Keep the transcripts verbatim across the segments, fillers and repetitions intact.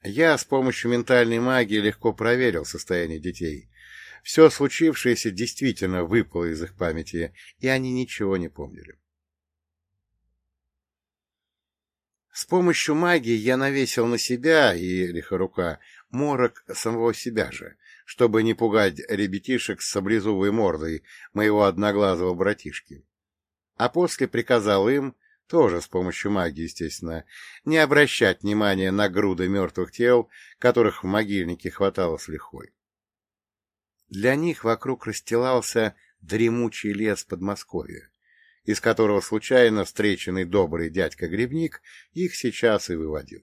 Я с помощью ментальной магии легко проверил состояние детей. Все случившееся действительно выпало из их памяти, и они ничего не помнили. С помощью магии я навесил на себя и Лихорука морок самого себя же, чтобы не пугать ребятишек с саблезубой мордой моего одноглазого братишки. А после приказал им, тоже с помощью магии, естественно, не обращать внимания на груды мертвых тел, которых в могильнике хватало с лихвой. Для них вокруг расстилался дремучий лес Подмосковья, из которого случайно встреченный добрый дядька-грибник их сейчас и выводил.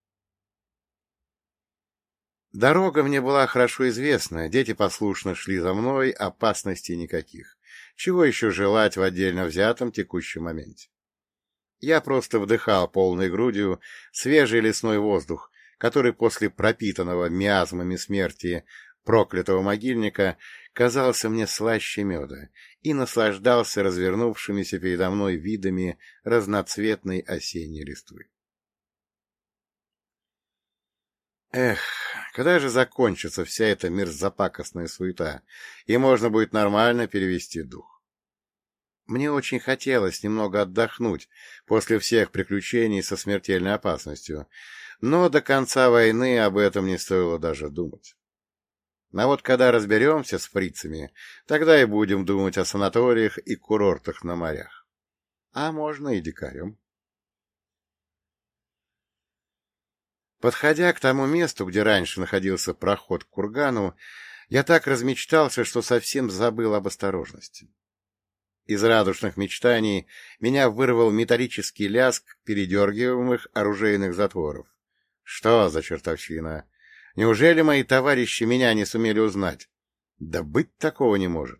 Дорога мне была хорошо известна, дети послушно шли за мной, опасностей никаких. Чего еще желать в отдельно взятом текущем моменте? Я просто вдыхал полной грудью свежий лесной воздух, который после пропитанного миазмами смерти проклятого могильника казался мне слаще меда, и наслаждался развернувшимися передо мной видами разноцветной осенней листвы. Эх, когда же закончится вся эта мерзопакостная суета, и можно будет нормально перевести дух? Мне очень хотелось немного отдохнуть после всех приключений со смертельной опасностью, но до конца войны об этом не стоило даже думать. А вот когда разберемся с фрицами, тогда и будем думать о санаториях и курортах на морях. А можно и дикарем. Подходя к тому месту, где раньше находился проход к кургану, я так размечтался, что совсем забыл об осторожности. Из радужных мечтаний меня вырвал металлический лязг передергиваемых оружейных затворов. Что за чертовщина? Неужели мои товарищи меня не сумели узнать? Да быть такого не может.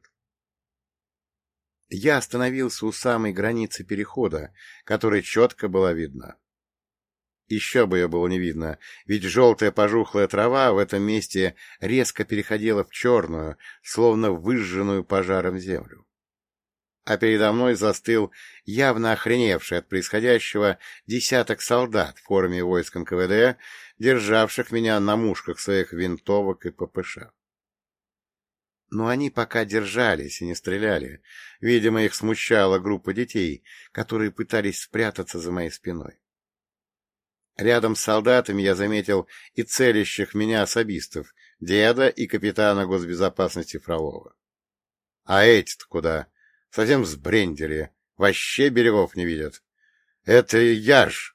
Я остановился у самой границы перехода, которая четко была видна. Еще бы ее было не видно, ведь желтая пожухлая трава в этом месте резко переходила в черную, словно выжженную пожаром землю. А передо мной застыл явно охреневший от происходящего десяток солдат в форме войск эн ка вэ дэ, державших меня на мушках своих винтовок и пэ пэ ша. Но они пока держались и не стреляли. Видимо, их смущала группа детей, которые пытались спрятаться за моей спиной. Рядом с солдатами я заметил и целящих меня особистов, деда и капитана госбезопасности Фролова. А эти-то куда? Совсем сбрендили, вообще берегов не видят. Это я ж!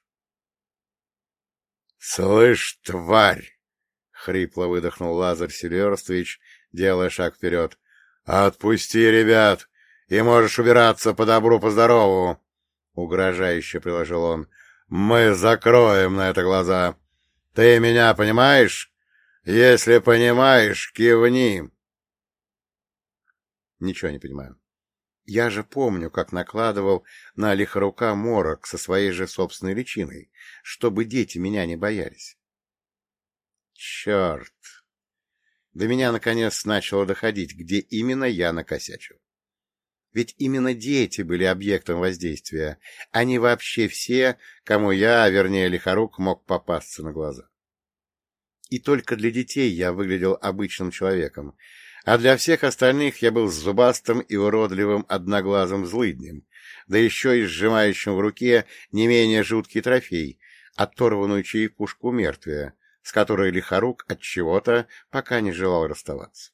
— Слышь, тварь! — хрипло выдохнул Лазарь Сильверстович, делая шаг вперед. — Отпусти, ребят, и можешь убираться по добру, по здорову! — угрожающе приложил он. — Мы закроем на это глаза. Ты меня понимаешь? Если понимаешь, кивни. — Ничего не понимаю. Я же помню, как накладывал на Лихорука морок со своей же собственной личиной, чтобы дети меня не боялись. Черт! До меня наконец начало доходить, где именно я накосячил. Ведь именно дети были объектом воздействия, а не вообще все, кому я, а вернее Лихорук, мог попасться на глаза. И только для детей я выглядел обычным человеком, а для всех остальных я был зубастым и уродливым одноглазым злыднем, да еще и сжимающим в руке не менее жуткий трофей, оторванную черепушку мертвия, с которой Лихорук от чего-то пока не желал расставаться.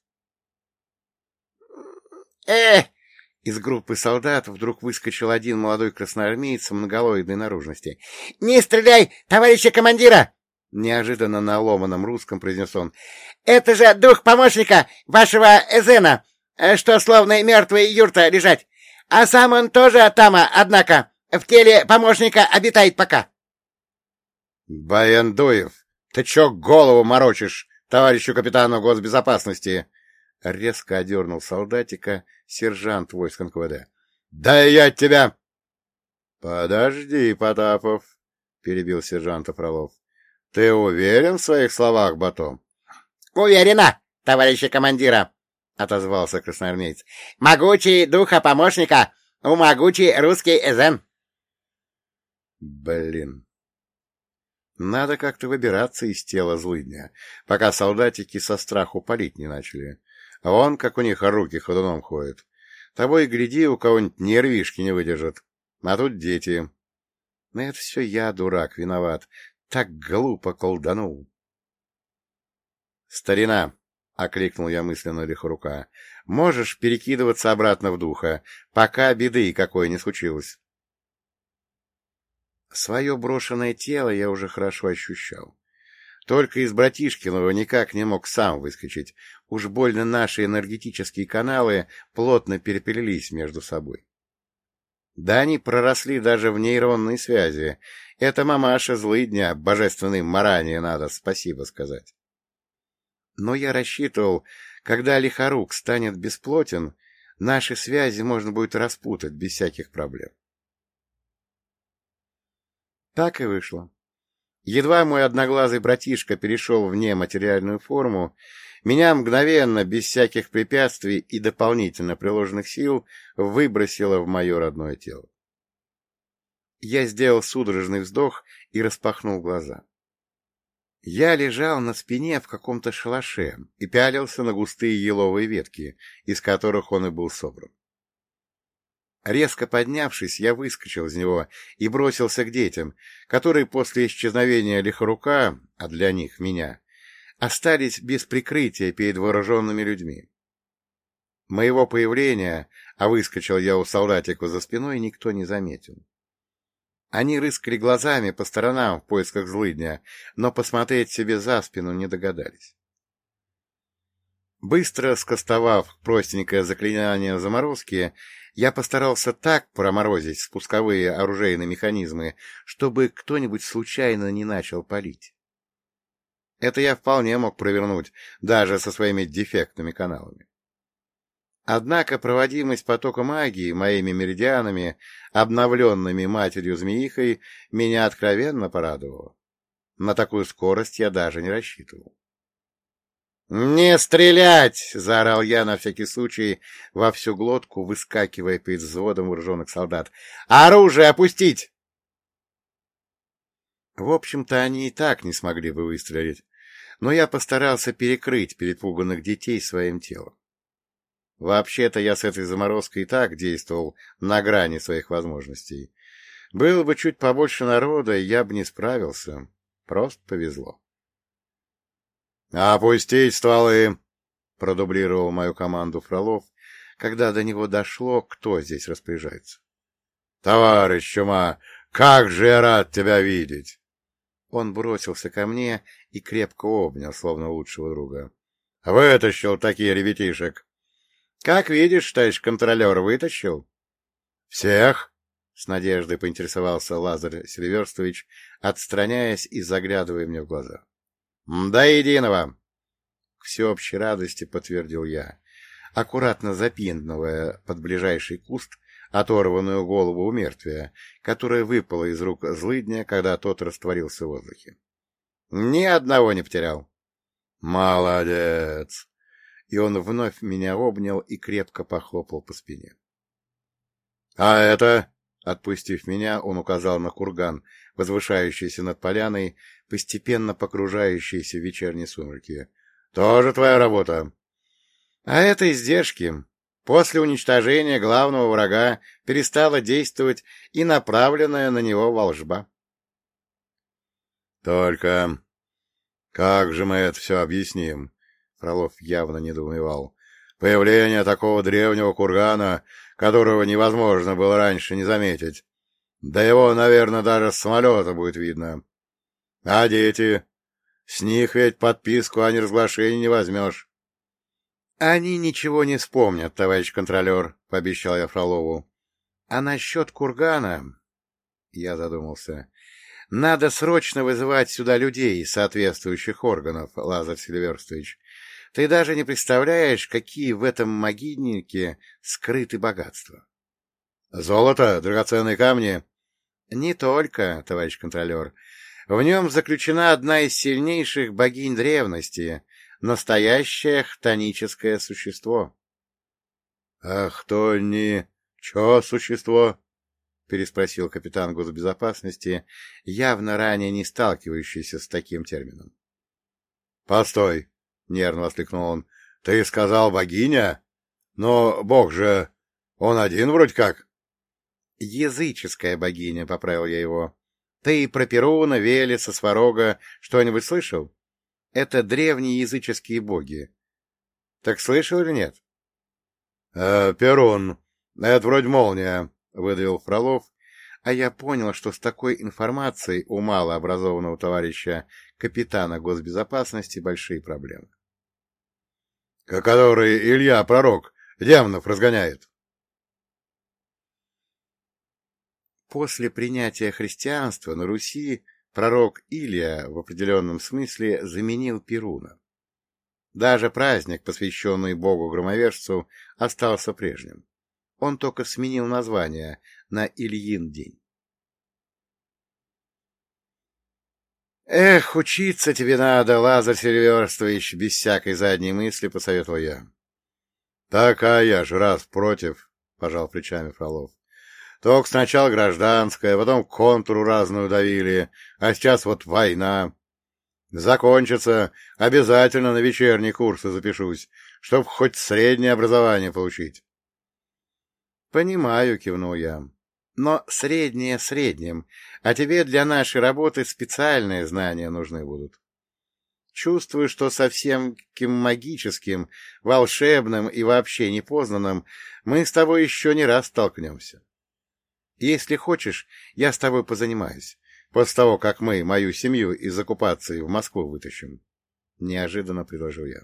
э Из группы солдат вдруг выскочил один молодой красноармеец монголоидной наружности. — Не стреляй, товарища командира! — неожиданно на ломаном русском произнес он. — Это же дух помощника вашего Эзена, что словно мертвая юрта лежать. А сам он тоже тама, однако, в теле помощника обитает пока. — Баяндуев, ты чё голову морочишь, товарищу капитану госбезопасности? — резко одернул солдатика сержант войск эн ка вэ дэ. — Да я тебя... — Подожди, Потапов, — перебил сержанта Фролов. — Ты уверен в своих словах, Батон? — Уверена, товарищи командира, — отозвался красноармеец. — Могучий духа помощника, у могучий русский эзен. — Блин. Надо как-то выбираться из тела злыдня, пока солдатики со страху палить не начали. А вон, как у них руки ходуном ходят. Того и гляди, у кого-нибудь нервишки не выдержат. А тут дети. Но это все я, дурак, виноват. Так глупо колданул. «Старина!» — окликнул я мысленно Лихорука. «Можешь перекидываться обратно в духа, пока беды какой не случилось». Свое брошенное тело я уже хорошо ощущал. Только из братишкиного никак не мог сам выскочить. Уж больно наши энергетические каналы плотно переплелись между собой. Да они проросли даже в нейронной связи. Это мамаша злыдня, божественной Маране надо спасибо сказать. Но я рассчитывал, когда Лихорук станет бесплотен, наши связи можно будет распутать без всяких проблем. Так и вышло. Едва мой одноглазый братишка перешел в нематериальную форму, меня мгновенно, без всяких препятствий и дополнительно приложенных сил, выбросило в мое родное тело. Я сделал судорожный вздох и распахнул глаза. Я лежал на спине в каком-то шалаше и пялился на густые еловые ветки, из которых он и был собран. Резко поднявшись, я выскочил из него и бросился к детям, которые после исчезновения Лихорука, а для них меня, остались без прикрытия перед вооруженными людьми. Моего появления, а выскочил я у солдатика за спиной, никто не заметил. Они рыскали глазами по сторонам в поисках злыдня, но посмотреть себе за спину не догадались. Быстро скостовав простенькое заклинание заморозки, я постарался так проморозить спусковые оружейные механизмы, чтобы кто-нибудь случайно не начал палить. Это я вполне мог провернуть, даже со своими дефектными каналами. Однако проводимость потока магии моими меридианами, обновленными матерью-змеихой, меня откровенно порадовала. На такую скорость я даже не рассчитывал. «Не стрелять!» — заорал я на всякий случай во всю глотку, выскакивая перед взводом вооруженных солдат. «Оружие опустить!» В общем-то, они и так не смогли бы выстрелить, но я постарался перекрыть перепуганных детей своим телом. Вообще-то я с этой заморозкой и так действовал на грани своих возможностей. Было бы чуть побольше народа, я бы не справился. Просто повезло. «Опустить стволы!» — продублировал мою команду Фролов, когда до него дошло, кто здесь распоряжается. «Товарищ Чума, как же я рад тебя видеть!» Он бросился ко мне и крепко обнял, словно лучшего друга. «Вытащил такие ребятишек!» «Как видишь, товарищ контролер, вытащил?» «Всех?» — с надеждой поинтересовался Лазарь Сильверстович, отстраняясь и заглядывая мне в глаза. «До единого!» — к всеобщей радости подтвердил я, аккуратно запинывая под ближайший куст оторванную голову у мертвия, которая выпала из рук злыдня, когда тот растворился в воздухе. «Ни одного не потерял!» «Молодец!» И он вновь меня обнял и крепко похлопал по спине. «А это...» Отпустив меня, он указал на курган, возвышающийся над поляной, постепенно погружающийся в вечерние сумерки. — Тоже твоя работа? — А это издержки. После уничтожения главного врага перестала действовать и направленная на него волжба. — Только как же мы это все объясним? — Фролов явно недоумевал. — Появление такого древнего кургана, которого невозможно было раньше не заметить. Да его, наверное, даже с самолета будет видно. А дети? С них ведь подписку о неразглашении не возьмешь. — Они ничего не вспомнят, товарищ контролер, — пообещал я Фролову. — А насчет кургана... Я задумался. — Надо срочно вызывать сюда людей из соответствующих органов, Лазарь Сильверстович. Ты даже не представляешь, какие в этом могильнике скрыты богатства. — Золото? Драгоценные камни? — Не только, товарищ контролер. В нем заключена одна из сильнейших богинь древности, настоящее хтоническое существо. — Ах, то не... Чё существо? — переспросил капитан госбезопасности, явно ранее не сталкивающийся с таким термином. — Постой! — нервно воскликнул он. — Ты сказал богиня? Но бог же... Он один вроде как. — Языческая богиня, — поправил я его. — Ты про Перуна, Велеса, Сварога что-нибудь слышал? Это древние языческие боги. Так слышал или нет? Э, — Перун. Это вроде молния, — выдавил Фролов, а я понял, что с такой информацией у малообразованного товарища капитана госбезопасности большие проблемы. — Который Илья, пророк, демонов разгоняет. После принятия христианства на Руси пророк Илия в определенном смысле заменил Перуна. Даже праздник, посвященный богу-громовержцу, остался прежним. Он только сменил название на Ильин день. «Эх, учиться тебе надо, Лазарь Сильверстович!» — без всякой задней мысли посоветовал я. «Так, а я же раз против», — пожал плечами Фролов. «Только сначала гражданская, потом контуру разную давили, а сейчас вот война. Закончится, обязательно на вечерние курсы запишусь, чтоб хоть среднее образование получить». «Понимаю», — кивнул я. «Но среднее средним, а тебе для нашей работы специальные знания нужны будут. Чувствую, что совсем кем магическим, волшебным и вообще непознанным мы с тобой еще не раз столкнемся. Если хочешь, я с тобой позанимаюсь, после того, как мы мою семью из оккупации в Москву вытащим», — неожиданно предложил я.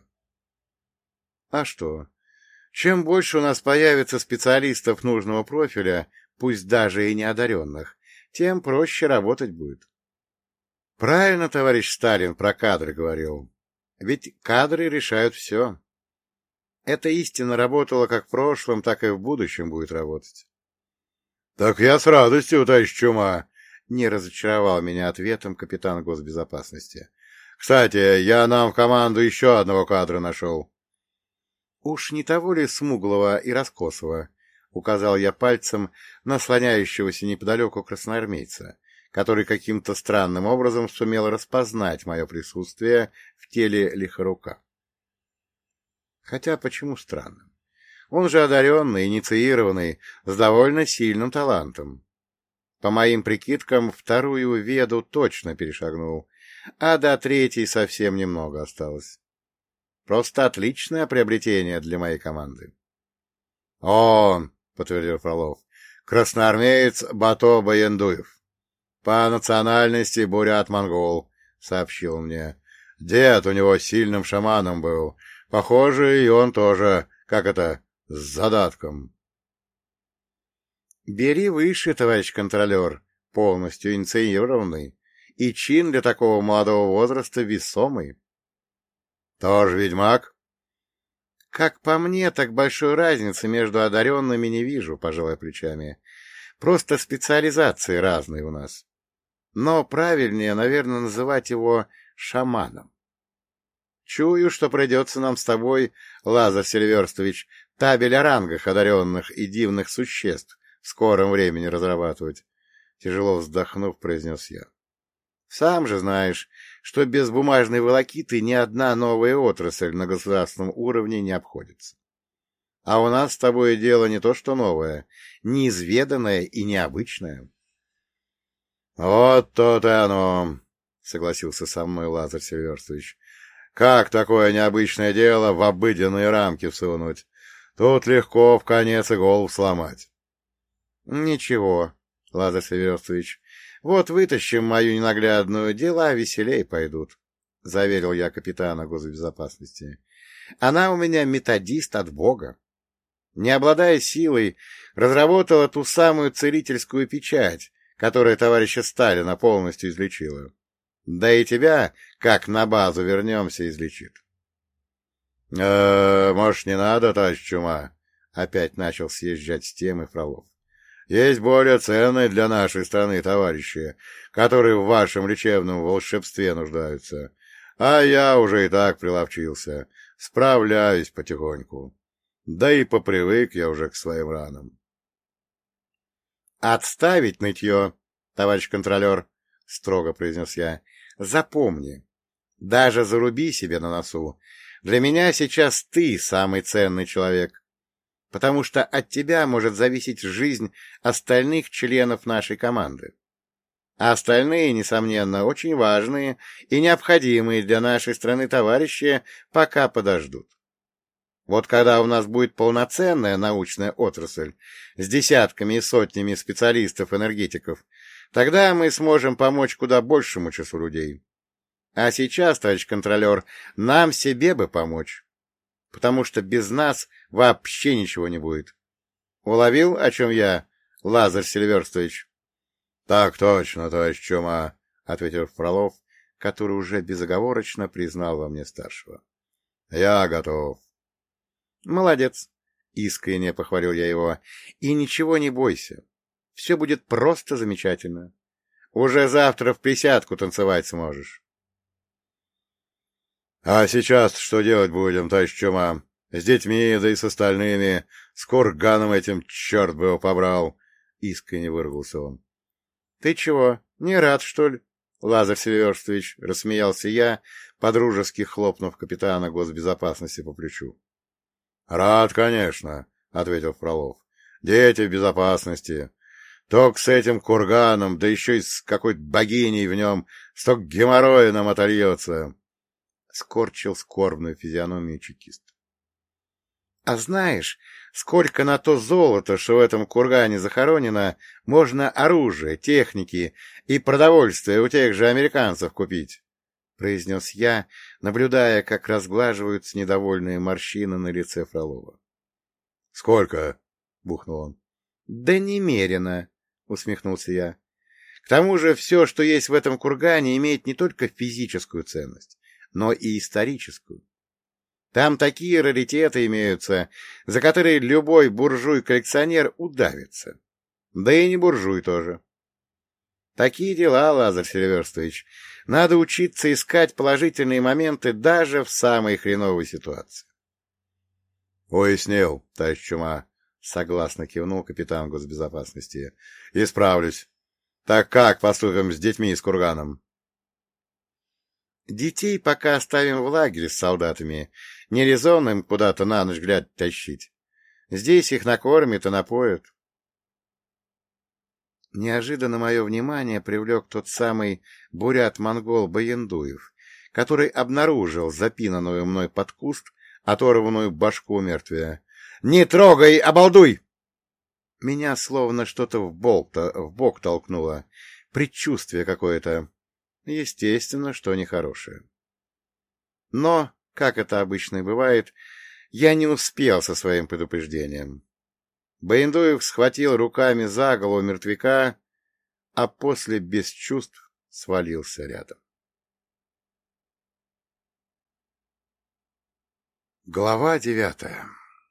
«А что? Чем больше у нас появится специалистов нужного профиля, пусть даже и неодаренных, тем проще работать будет». Правильно товарищ Сталин про кадры говорил. Ведь кадры решают все. Эта истина работала как в прошлом, так и в будущем будет работать. — Так я с радостью, товарищ Чума, — не разочаровал меня ответом капитан госбезопасности. — Кстати, я нам в команду еще одного кадра нашел. — Уж не того ли смуглого и раскосого? — указал я пальцем на слоняющегося неподалеку красноармейца, который каким-то странным образом сумел распознать мое присутствие в теле Лихорука. Хотя почему странным? Он же одаренный, инициированный, с довольно сильным талантом. По моим прикидкам, вторую веду точно перешагнул, а до третьей совсем немного осталось. Просто отличное приобретение для моей команды. — Он, — подтвердил Фролов, — красноармеец Бато Баяндуев. По национальности бурят-монгол, — сообщил мне. Дед у него сильным шаманом был. Похоже, и он тоже, как это, с задатком. — Бери выше, товарищ контролер, полностью инициированный, и чин для такого молодого возраста весомый. — Тоже ведьмак? — Как по мне, так большой разницы между одаренными не вижу, пожалуй, плечами. Просто специализации разные у нас. Но правильнее, наверное, называть его шаманом. Чую, что придется нам с тобой, Лазарь Сильверстович, табель о рангах одаренных и дивных существ в скором времени разрабатывать. Тяжело вздохнув, произнес я. Сам же знаешь, что без бумажной волокиты ни одна новая отрасль на государственном уровне не обходится. А у нас с тобой дело не то что новое, неизведанное и необычное. — Вот то-то и оно, — согласился со мной Лазарь Сильверстович. — Как такое необычное дело в обыденные рамки всунуть? Тут легко в конец и голову сломать. — Ничего, Лазарь Сильверстович, вот вытащим мою ненаглядную, дела веселей пойдут, — заверил я капитана госбезопасности. — Она у меня методист от Бога. Не обладая силой, разработала ту самую целительскую печать, которая товарища Сталина полностью излечила. Да и тебя, как на базу вернемся, излечит. — Э, может, не надо, товарищ Чума? — опять начал съезжать с темы Фролов. — Есть более ценные для нашей страны товарищи, которые в вашем лечебном волшебстве нуждаются. А я уже и так приловчился, справляюсь потихоньку. Да и попривык я уже к своим ранам. Отставить нытье, товарищ контролер, — строго произнес я. — Запомни, даже заруби себе на носу, для меня сейчас ты самый ценный человек, потому что от тебя может зависеть жизнь остальных членов нашей команды. А остальные, несомненно, очень важные и необходимые для нашей страны товарищи пока подождут. Вот когда у нас будет полноценная научная отрасль с десятками и сотнями специалистов-энергетиков, тогда мы сможем помочь куда большему числу людей. А сейчас, товарищ контролер, нам себе бы помочь, потому что без нас вообще ничего не будет. Уловил, о чем я, Лазарь Сильверстович? — Так точно, товарищ Чума, — ответил Фролов, который уже безоговорочно признал во мне старшего. — Я готов. — Молодец, — искренне похвалил я его, — и ничего не бойся. Все будет просто замечательно. Уже завтра в присядку танцевать сможешь. — А сейчас что делать будем, товарищ Чума? С детьми, да и с остальными, с курганом этим, черт бы его побрал! — искренне выругался он. — Ты чего, не рад, что ли? — Лазарь Сильверстович, — рассмеялся я, подружески хлопнув капитана госбезопасности по плечу. — Рад, конечно, — ответил Фролов. — Дети в безопасности. Только с этим курганом, да еще и с какой-то богиней в нем, столько геморроя нам отольется. Скорчил скорбную физиономию чекист. — А знаешь, сколько на то золото, что в этом кургане захоронено, можно оружия, техники и продовольствия у тех же американцев купить? — произнес я, наблюдая, как разглаживаются недовольные морщины на лице Фролова. — Сколько? — бухнул он. — Да немерено, — усмехнулся я. — К тому же все, что есть в этом кургане, имеет не только физическую ценность, но и историческую. Там такие раритеты имеются, за которые любой буржуй-коллекционер удавится. Да и не буржуй тоже. Такие дела, Лазарь Сильверстович. Надо учиться искать положительные моменты даже в самой хреновой ситуации. — Уяснил, товарищ Чума, — согласно кивнул капитан госбезопасности. — Исправлюсь. Так как поступим с детьми и с курганом? — Детей пока оставим в лагере с солдатами. Не резонно им куда-то на ночь глядь тащить. Здесь их накормят и напоят. Неожиданно мое внимание привлек тот самый бурят-монгол Баяндуев, который обнаружил запинанную мной под куст оторванную башку мертвия. — Не трогай, обалдуй! Меня словно что-то в бок, в бок толкнуло. Предчувствие какое-то. Естественно, что нехорошее. Но, как это обычно и бывает, я не успел со своим предупреждением. Баяндуев схватил руками за голову мертвяка, а после без чувств свалился рядом. Глава девятая.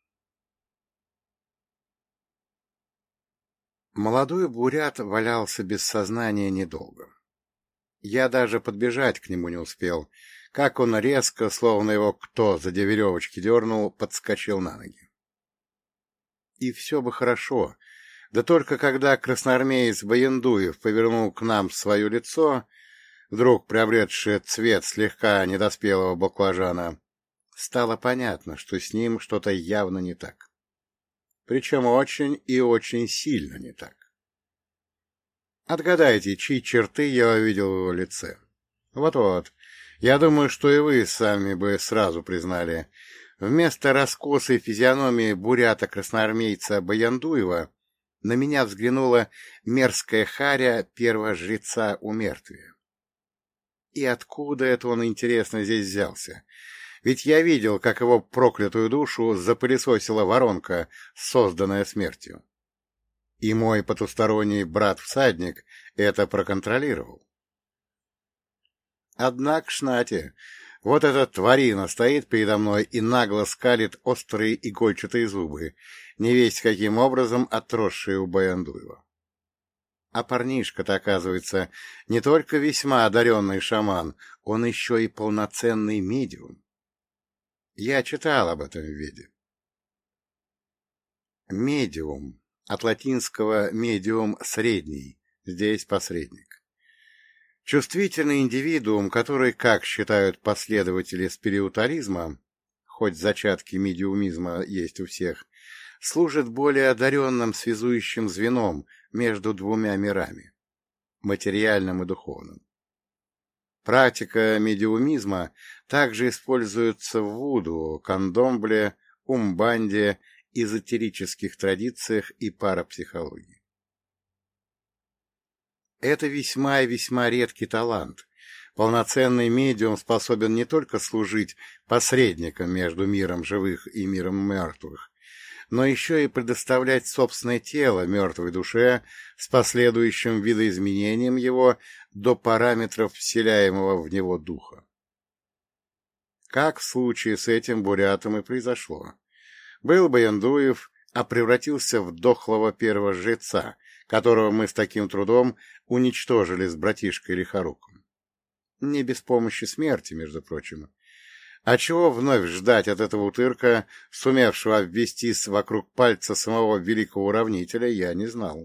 Молодой бурят валялся без сознания недолго. Я даже подбежать к нему не успел, как он резко, словно его кто за две веревочки дернул, подскочил на ноги. И все бы хорошо, да только когда красноармеец Баяндуев повернул к нам свое лицо, вдруг приобретшее цвет слегка недоспелого баклажана, стало понятно, что с ним что-то явно не так. Причем очень и очень сильно не так. Отгадайте, чьи черты я увидел в его лице. Вот-вот, я думаю, что и вы сами бы сразу признали. Вместо раскосой физиономии бурята-красноармейца Баяндуева на меня взглянула мерзкая харя первого жреца умертвия. И откуда это он, интересно, здесь взялся? Ведь я видел, как его проклятую душу запылесосила воронка, созданная смертью. И мой потусторонний брат-всадник это проконтролировал. Однако, шнате, вот эта тварина стоит передо мной и нагло скалит острые игольчатые зубы, невесть каким образом отросшие у Баяндуева. А парнишка-то, оказывается, не только весьма одаренный шаман, он еще и полноценный медиум. Я читал об этом в Веде. Медиум От латинского «медиум» — средний, здесь посредник. Чувствительный индивидуум, который, как считают последователи спиритуализма, хоть зачатки медиумизма есть у всех, служит более одаренным связующим звеном между двумя мирами — материальным и духовным. Практика медиумизма также используется в вуду, кандомбле, умбанде, эзотерических традициях и парапсихологии. Это весьма и весьма редкий талант. Полноценный медиум способен не только служить посредником между миром живых и миром мертвых, но еще и предоставлять собственное тело мертвой душе с последующим видоизменением его до параметров вселяемого в него духа. Как в случае с этим бурятом и произошло. Был Баяндуев, а превратился в дохлого первого жреца, которого мы с таким трудом уничтожили с братишкой Лихоруком. Не без помощи смерти, между прочим. А чего вновь ждать от этого утырка, сумевшего обвестись вокруг пальца самого великого уравнителя, я не знал.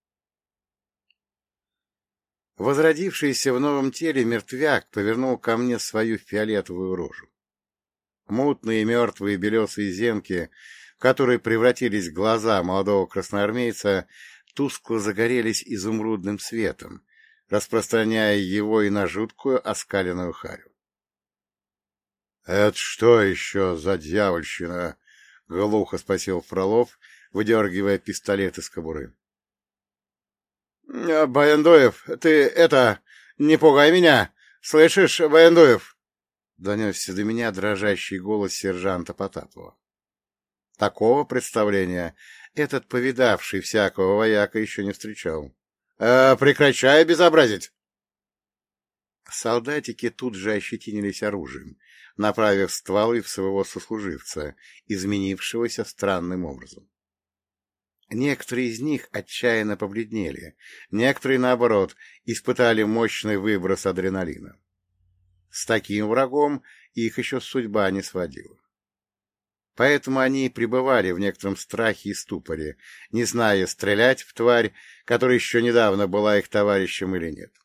Возродившийся в новом теле мертвяк повернул ко мне свою фиолетовую рожу. Мутные мертвые белесые земки, в которые превратились глаза молодого красноармейца, тускло загорелись изумрудным светом, распространяя его и на жуткую оскаленную харю. — Это что еще за дьявольщина? — глухо спросил Фролов, выдергивая пистолет из кобуры. — Баяндуев, ты это... не пугай меня! Слышишь, Баяндуев? — донесся до меня дрожащий голос сержанта Потапова. Такого представления этот повидавший всякого вояка еще не встречал. «Э, — Прекращай безобразить! Солдатики тут же ощетинились оружием, направив стволы в своего сослуживца, изменившегося странным образом. Некоторые из них отчаянно побледнели, некоторые, наоборот, испытали мощный выброс адреналина. С таким врагом их еще судьба не сводила. Поэтому они пребывали в некотором страхе и ступоре, не зная, стрелять в тварь, которая еще недавно была их товарищем или нет.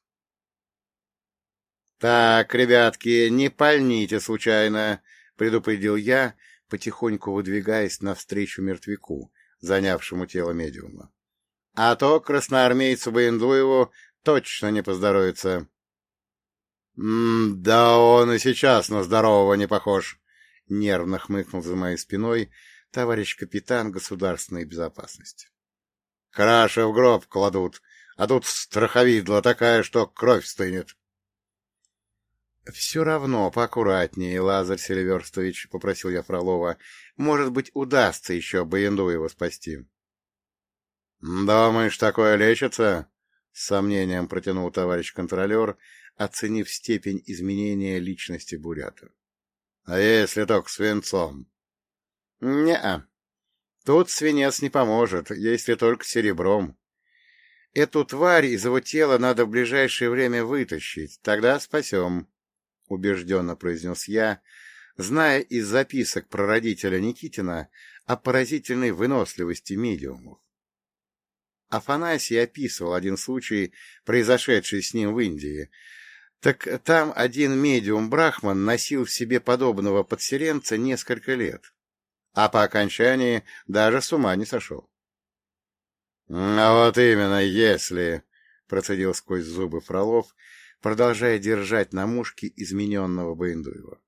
— Так, ребятки, не пальните случайно, — предупредил я, потихоньку выдвигаясь навстречу мертвяку, занявшему тело медиума. — А то красноармейцу Баяндуеву точно не поздоровится. — Да он и сейчас на здорового не похож, — нервно хмыкнул за моей спиной товарищ капитан государственной безопасности. — Краши в гроб кладут, а тут страховидла такая, что кровь стынет. — Все равно поаккуратнее, Лазарь Селиверстович, — попросил я Фролова. — Может быть, удастся еще Баяндуева спасти. — Думаешь, такое лечится? — с сомнением протянул товарищ контролер, оценив степень изменения личности бурята. — А если только свинцом? — Не-а. Тут свинец не поможет, если только серебром. Эту тварь из его тела надо в ближайшее время вытащить, тогда спасем. — убежденно произнес я, зная из записок прародителя Никитина о поразительной выносливости медиумов. Афанасий описывал один случай, произошедший с ним в Индии. Так там один медиум-брахман носил в себе подобного подселенца несколько лет, а по окончании даже с ума не сошел. — А вот именно, если... — процедил сквозь зубы Фролов, продолжая держать на мушке измененного Баяндуева.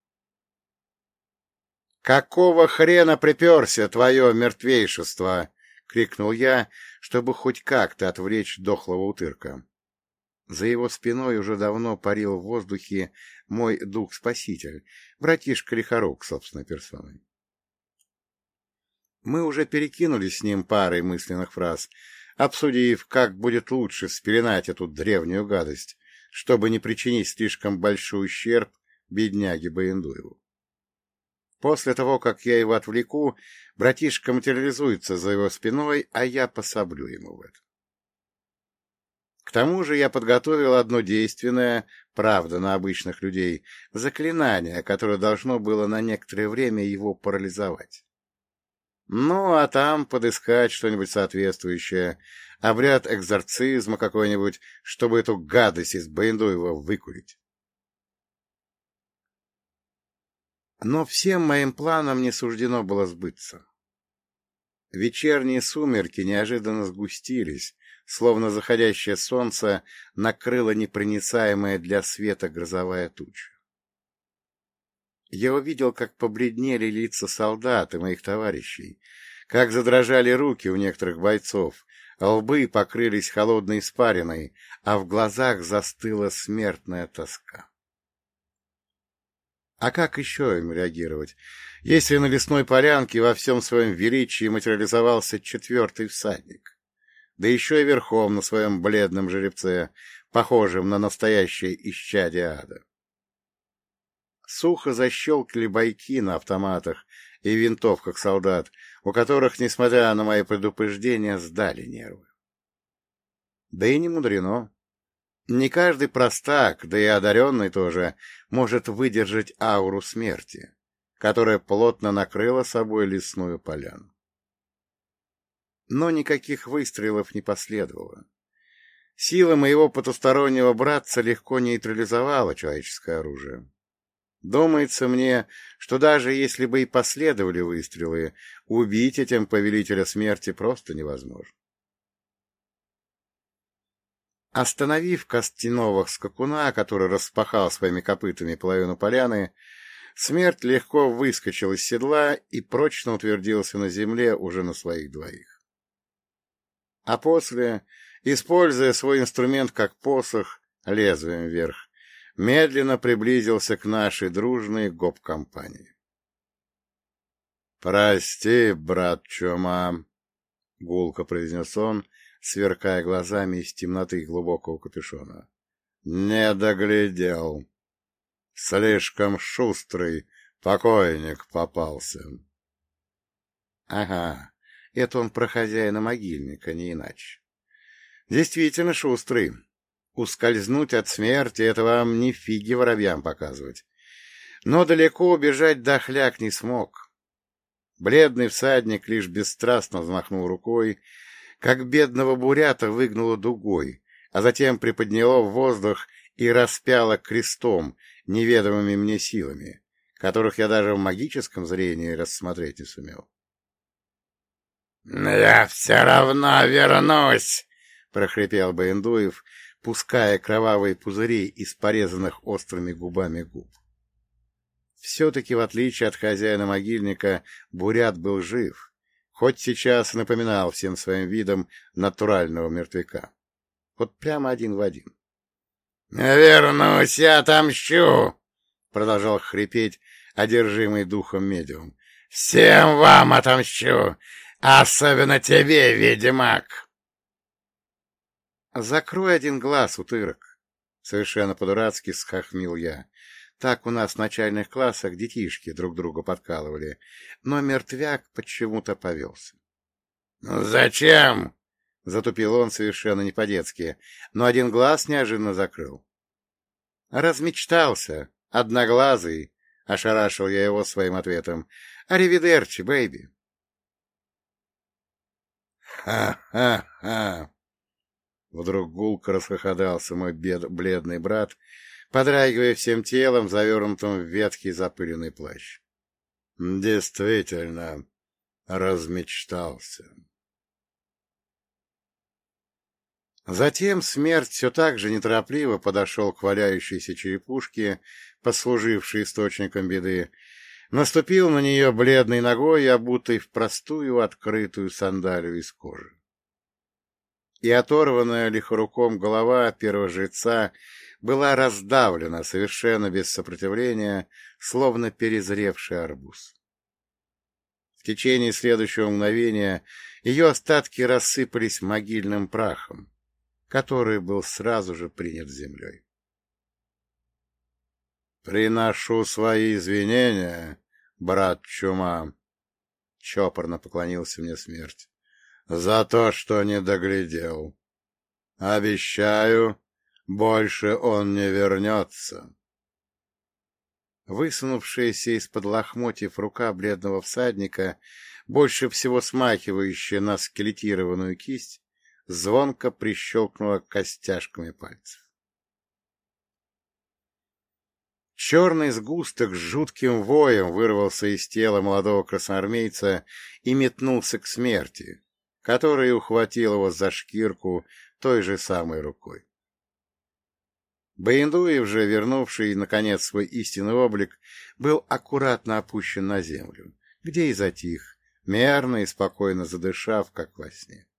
— Какого хрена приперся, твое мертвейшество? — крикнул я, чтобы хоть как-то отвлечь дохлого утырка. За его спиной уже давно парил в воздухе мой дух-спаситель, братишка Лихорук собственной персоной. Мы уже перекинулись с ним парой мысленных фраз, обсудив, как будет лучше спеленать эту древнюю гадость, чтобы не причинить слишком большой ущерб бедняге Баяндуеву. После того, как я его отвлеку, братишка материализуется за его спиной, а я пособлю ему в этом. К тому же я подготовил одно действенное, правда, на обычных людей, заклинание, которое должно было на некоторое время его парализовать. Ну, а там подыскать что-нибудь соответствующее, обряд экзорцизма какой-нибудь, чтобы эту гадость из Баиндуева выкурить. Но всем моим планам не суждено было сбыться. Вечерние сумерки неожиданно сгустились, словно заходящее солнце накрыло непроницаемая для света грозовая туча. Я увидел, как побледнели лица солдат и моих товарищей, как задрожали руки у некоторых бойцов, а лбы покрылись холодной испариной, а в глазах застыла смертная тоска. А как еще им реагировать, если на лесной полянке во всем своем величии материализовался четвертый всадник, да еще и верхом на своем бледном жеребце, похожем на настоящее исчадие ада? Сухо защелкали бойки на автоматах и винтовках солдат, у которых, несмотря на мои предупреждения, сдали нервы. Да и не мудрено. Не каждый простак, да и одаренный тоже, может выдержать ауру смерти, которая плотно накрыла собой лесную поляну. Но никаких выстрелов не последовало. Сила моего потустороннего братца легко нейтрализовала человеческое оружие. Думается мне, что даже если бы и последовали выстрелы, убить этим повелителя смерти просто невозможно. Остановив костяного скакуна, который распахал своими копытами половину поляны, смерть легко выскочил из седла и прочно утвердился на земле уже на своих двоих. А после, используя свой инструмент как посох, лезвием вверх, медленно приблизился к нашей дружной гоп-компании. — Прости, брат Чума, — гулко произнес он, сверкая глазами из темноты глубокого капюшона. — Не доглядел. Слишком шустрый покойник попался. — Ага, это он про хозяина могильника, не иначе. Действительно шустрый. Ускользнуть от смерти — это вам не фиги воробьям показывать. Но далеко убежать дохляк не смог. Бледный всадник лишь бесстрастно взмахнул рукой, как бедного бурята выгнуло дугой, а затем приподняло в воздух и распяло крестом неведомыми мне силами, которых я даже в магическом зрении рассмотреть не сумел. — Я все равно вернусь! — прохрипел Баиндуев, пуская кровавые пузыри из порезанных острыми губами губ. Все-таки, в отличие от хозяина могильника, бурят был жив, хоть сейчас напоминал всем своим видом натурального мертвяка. Вот прямо один в один. — Вернусь, я отомщу! — продолжал хрипеть одержимый духом медиум. — Всем вам отомщу! Особенно тебе, ведьмак! — Закрой один глаз, утырок! — совершенно по-дурацки схохмил я. Так у нас в начальных классах детишки друг друга подкалывали, но мертвяк почему-то повелся. — Зачем? — затупил он совершенно не по-детски, но один глаз неожиданно закрыл. — Размечтался, одноглазый, — ошарашил я его своим ответом. — Аривидерчи, бэйби. Ха-ха-ха! Вдруг гулко расхохотался мой бед... бледный брат, подрагивая всем телом, завернутым в ветхий запыленный плащ. Действительно, размечтался. Затем смерть все так же неторопливо подошел к валяющейся черепушке, послужившей источником беды, наступил на нее бледной ногой, обутой в простую открытую сандалию из кожи. И оторванная лихоруком голова первого жреца была раздавлена совершенно без сопротивления, словно перезревший арбуз. В течение следующего мгновения ее остатки рассыпались могильным прахом, который был сразу же принят землей. — Приношу свои извинения, брат Чума, — чопорно поклонился мне смерть, — за то, что не доглядел. Обещаю, больше он не вернется. Высунувшаяся из-под лохмотьев рука бледного всадника, больше всего смахивающая на скелетированную кисть, звонко прищелкнула костяшками пальцев. Черный сгусток с жутким воем вырвался из тела молодого красноармейца и метнулся к смерти, которая ухватил его за шкирку той же самой рукой. Баендуев же, вернувший, наконец, свой истинный облик, был аккуратно опущен на землю, где и затих, мерно и спокойно задышав, как во сне.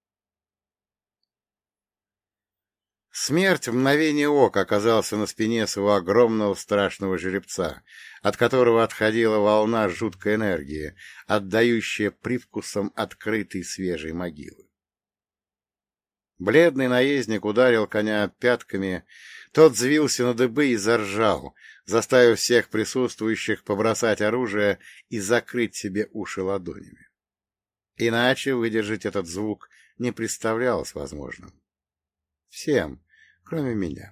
Смерть в мгновение ока оказался на спине своего огромного страшного жеребца, от которого отходила волна жуткой энергии, отдающая привкусом открытой свежей могилы. Бледный наездник ударил коня пятками, тот взвился на дыбы и заржал, заставив всех присутствующих побросать оружие и закрыть себе уши ладонями. Иначе выдержать этот звук не представлялось возможным. Всем, кроме меня.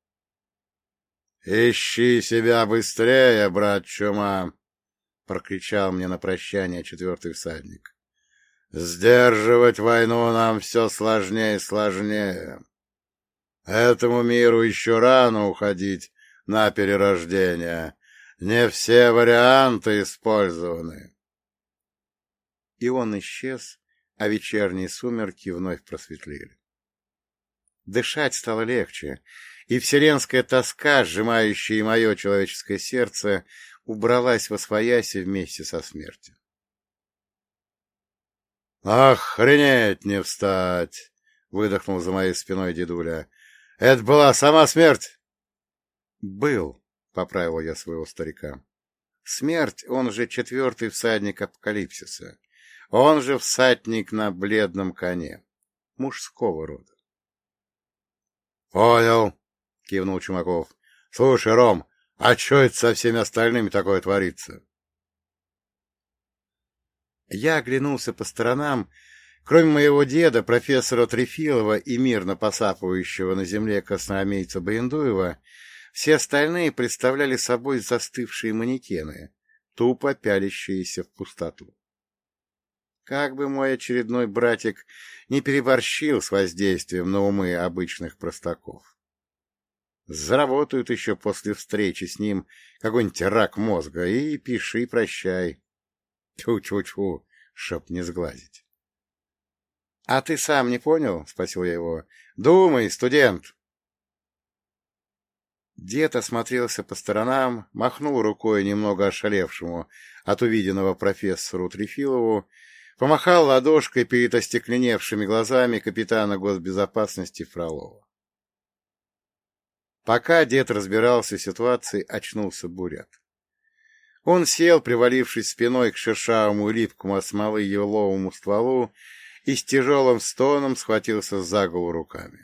— Ищи себя быстрее, брат Чума! — прокричал мне на прощание четвертый всадник. — Сдерживать войну нам все сложнее и сложнее. Этому миру еще рано уходить на перерождение. Не все варианты использованы. И он исчез, а вечерние сумерки вновь просветлели. Дышать стало легче, и вселенская тоска, сжимающая мое человеческое сердце, убралась восвояси вместе со смертью. «Охренеть не встать!» — выдохнул за моей спиной дедуля. «Это была сама смерть?» «Был», — поправил я своего старика. «Смерть, он же четвертый всадник апокалипсиса, он же всадник на бледном коне, мужского рода». «Понял», — кивнул Чумаков. «Слушай, Ром, а что это со всеми остальными такое творится?» Я оглянулся по сторонам. Кроме моего деда, профессора Трефилова и мирно посапывающего на земле красноармейца Баендуева, все остальные представляли собой застывшие манекены, тупо пялящиеся в пустоту. Как бы мой очередной братик не переборщил с воздействием на умы обычных простаков. Заработают еще после встречи с ним какой-нибудь рак мозга и пиши прощай. Тьфу-тьфу-тьфу, чтоб не сглазить. — А ты сам не понял? — спросил я его. — Думай, студент. Дед осмотрелся по сторонам, махнул рукой немного ошалевшему от увиденного профессору Трефилову, помахал ладошкой перед остекленевшими глазами капитана госбезопасности Фролова. Пока дед разбирался в ситуации, очнулся бурят. Он сел, привалившись спиной к шершавому и липкому от смолы еловому стволу, и с тяжелым стоном схватился за голову руками.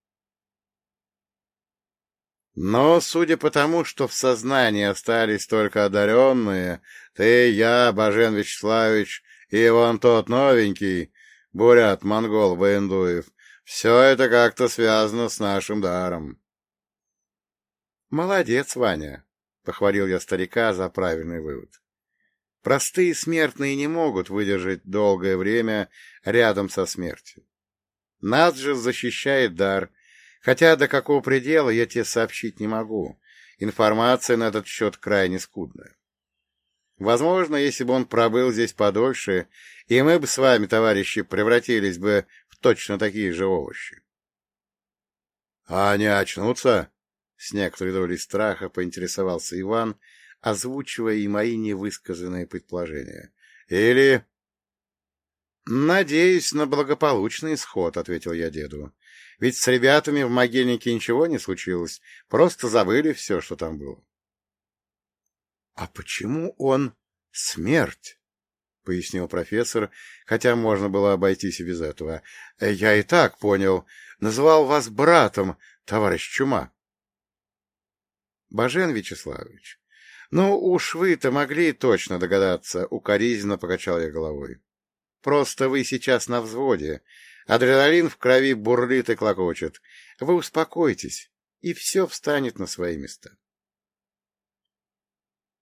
Но, судя по тому, что в сознании остались только одаренные, ты, я, Бажен Вячеславович и вон тот новенький, бурят-монгол Баендуев, все это как-то связано с нашим даром. — Молодец, Ваня! — похвалил я старика за правильный вывод. Простые смертные не могут выдержать долгое время рядом со смертью. Нас же защищает дар, хотя до какого предела я тебе сообщить не могу. Информация на этот счет крайне скудная. Возможно, если бы он пробыл здесь подольше, и мы бы с вами, товарищи, превратились бы в точно такие же овощи. — А они очнутся? — с некоторой долей страха поинтересовался Иван, озвучивая и мои невысказанные предположения. — Или... — Надеюсь на благополучный исход, — ответил я деду. — Ведь с ребятами в могильнике ничего не случилось, просто забыли все, что там было. — А почему он смерть? — пояснил профессор, хотя можно было обойтись и без этого. — Я и так понял. Называл вас братом, товарищ Чума. — Бажен Вячеславович, ну уж вы-то могли точно догадаться, — укоризненно покачал я головой. — Просто вы сейчас на взводе. Адреналин в крови бурлит и клокочет. Вы успокойтесь, и все встанет на свои места.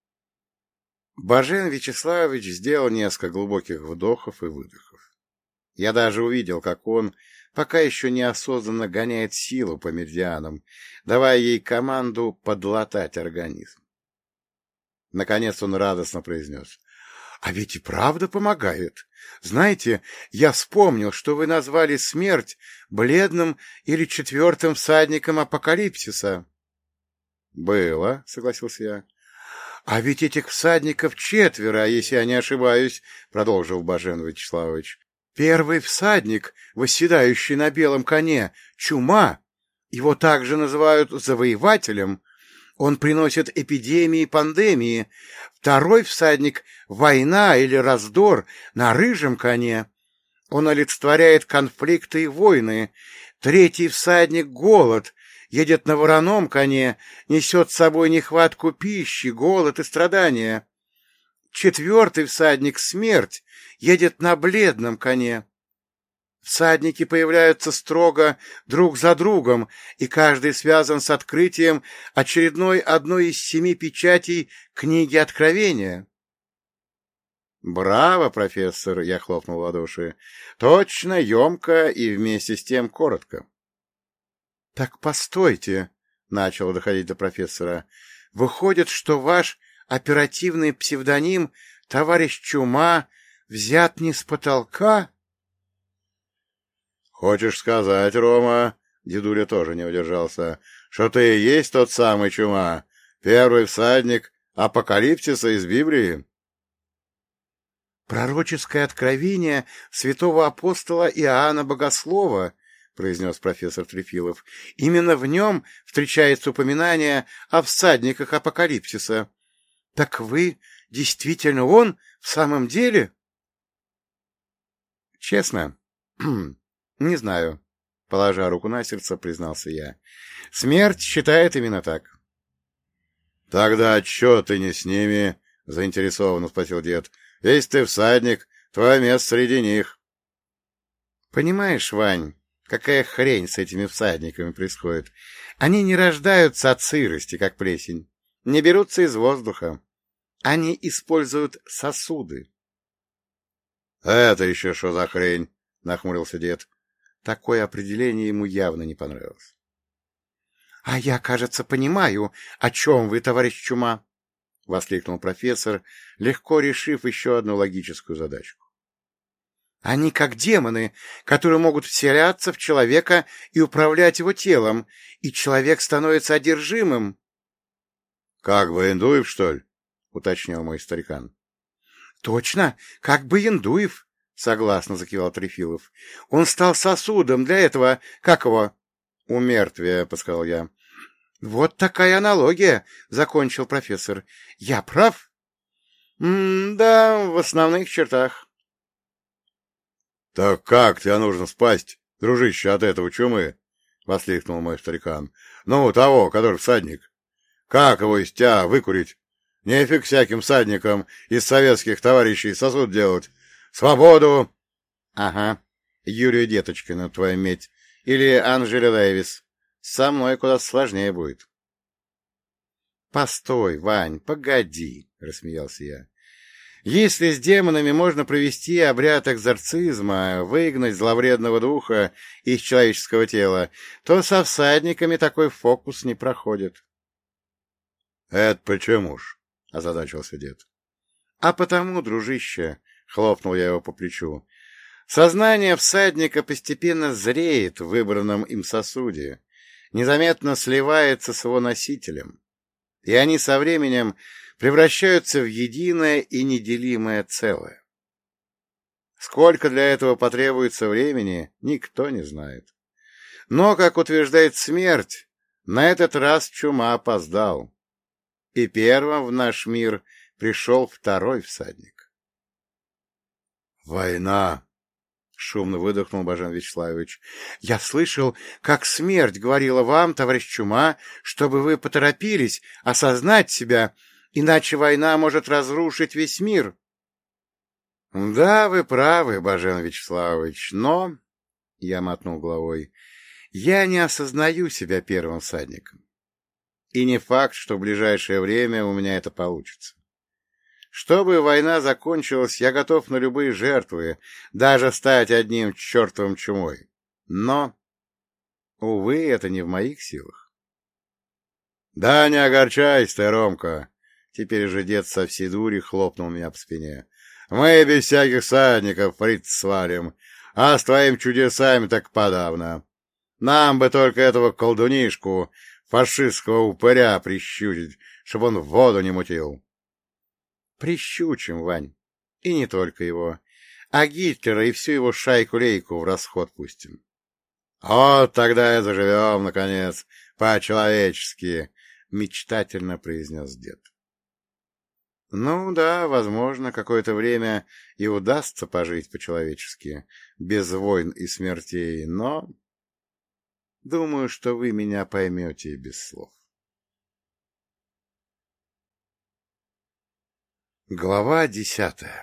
Бажен Вячеславович сделал несколько глубоких вдохов и выдохов. Я даже увидел, как он пока еще неосознанно гоняет силу по меридианам, давая ей команду подлатать организм. Наконец он радостно произнес: — А ведь и правда помогает. Знаете, я вспомнил, что вы назвали смерть бледным или четвертым всадником апокалипсиса. — Было, — согласился я. — А ведь этих всадников четверо, если я не ошибаюсь, — продолжил Бажен Вячеславович. — Первый всадник, восседающий на белом коне, — чума. Его также называют завоевателем. Он приносит эпидемии и пандемии. Второй всадник — война или раздор на рыжем коне. Он олицетворяет конфликты и войны. Третий всадник — голод. Едет на вороном коне, несет с собой нехватку пищи, голод и страдания. Четвертый всадник — смерть. Едет на бледном коне. Всадники появляются строго друг за другом, и каждый связан с открытием очередной одной из семи печатей книги Откровения. «Браво, профессор!» — я хлопнул в ладоши. «Точно, емко и вместе с тем коротко». «Так постойте!» — начал доходить до профессора. «Выходит, что ваш оперативный псевдоним, товарищ Чума, взят не с потолка?» «Хочешь сказать, Рома, — дедуля тоже не удержался, — что ты и есть тот самый Чума, первый всадник апокалипсиса из Библии?» «Пророческое откровение святого апостола Иоанна Богослова, — произнес профессор Трефилов. — Именно в нем встречается упоминание о всадниках апокалипсиса. Так вы действительно он в самом деле? — Честно, не знаю, — положа руку на сердце, признался я. — Смерть считает именно так. — Тогда чё ты не с ними? — заинтересованно спросил дед. — Весь ты всадник, твое место среди них. — Понимаешь, Вань, какая хрень с этими всадниками происходит? Они не рождаются от сырости, как плесень, не берутся из воздуха. Они используют сосуды. — Это еще что за хрень? — нахмурился дед. Такое определение ему явно не понравилось. — А я, кажется, понимаю, о чем вы, товарищ Чума, — воскликнул профессор, легко решив еще одну логическую задачку. — Они как демоны, которые могут вселяться в человека и управлять его телом, и человек становится одержимым. — Как бы Индуев, что ли? — уточнил мой старикан. — Точно, как бы Индуев, — согласно закивал Трефилов. — Он стал сосудом для этого, как его? — У мертвия, — подсказал я. — Вот такая аналогия, — закончил профессор. — Я прав? — Да, в основных чертах. — Так как тебе нужно спасть, дружище, от этого чумы? — воскликнул мой старикан. — Ну, того, который всадник. Как его из тебя выкурить? Нефиг всяким всадникам из советских товарищей сосуд делать. Свободу! — Ага, Юрию Деточкину, твою медь, или Анжеле Дэвис. Со мной куда сложнее будет. — Постой, Вань, погоди, — рассмеялся я. — Если с демонами можно провести обряд экзорцизма, выгнать зловредного духа из человеческого тела, то со всадниками такой фокус не проходит. — Это почему ж? — озадачился дед. — А потому, дружище, — хлопнул я его по плечу, — сознание всадника постепенно зреет в выбранном им сосуде, незаметно сливается с его носителем, и они со временем превращаются в единое и неделимое целое. Сколько для этого потребуется времени, никто не знает. Но, как утверждает смерть, на этот раз Чума опоздал, и первым в наш мир пришел второй всадник. «Война!» — шумно выдохнул Бажен Вячеславович. — Я слышал, как смерть говорила вам, товарищ Чума, чтобы вы поторопились осознать себя, иначе война может разрушить весь мир. — Да, вы правы, Бажен Вячеславович, но... — я мотнул головой. — Я не осознаю себя первым всадником. И не факт, что в ближайшее время у меня это получится. Чтобы война закончилась, я готов на любые жертвы, даже стать одним чертовым чумой. Но, увы, это не в моих силах. — Да не огорчайся ты, Ромка! — теперь же дед со всей дури хлопнул меня по спине. — Мы без всяких садников фриц свалим, а с твоими чудесами так подавно. Нам бы только этого колдунишку, фашистского упыря, прищучить, чтобы он воду не мутил. — Прищучим, Вань. И не только его. А Гитлера и всю его шайку-лейку в расход пустим. — Вот тогда и заживем, наконец, по-человечески, — мечтательно произнес дед. Ну да, возможно, какое-то время и удастся пожить по-человечески, без войн и смертей, но... Думаю, что вы меня поймете и без слов. Глава десятая.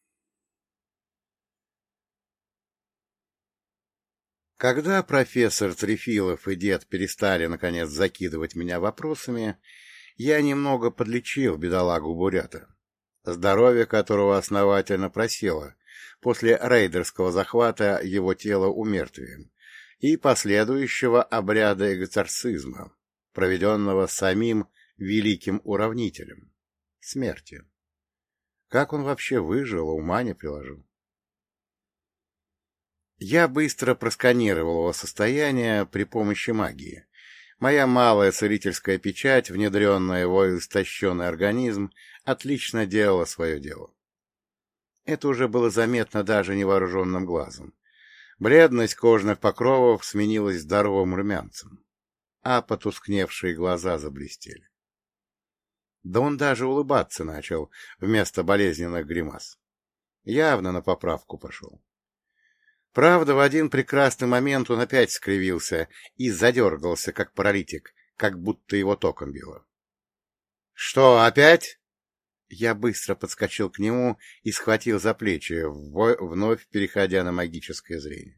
Когда профессор Трефилов и дед перестали, наконец, закидывать меня вопросами, я немного подлечил бедолагу Бурята, здоровье которого основательно просело после рейдерского захвата его тела умертвием и последующего обряда экзорцизма, проведенного самим великим уравнителем — смертью. Как он вообще выжил, ума не приложу. Я быстро просканировал его состояние при помощи магии. Моя малая целительская печать, внедренная в его истощенный организм, отлично делала свое дело. Это уже было заметно даже невооруженным глазом. Бледность кожных покровов сменилась здоровым румянцем, а потускневшие глаза заблестели. Да он даже улыбаться начал вместо болезненных гримас. Явно на поправку пошел. Правда, в один прекрасный момент он опять скривился и задергался, как паралитик, как будто его током било. — Что, опять? Я быстро подскочил к нему и схватил за плечи, вновь переходя на магическое зрение.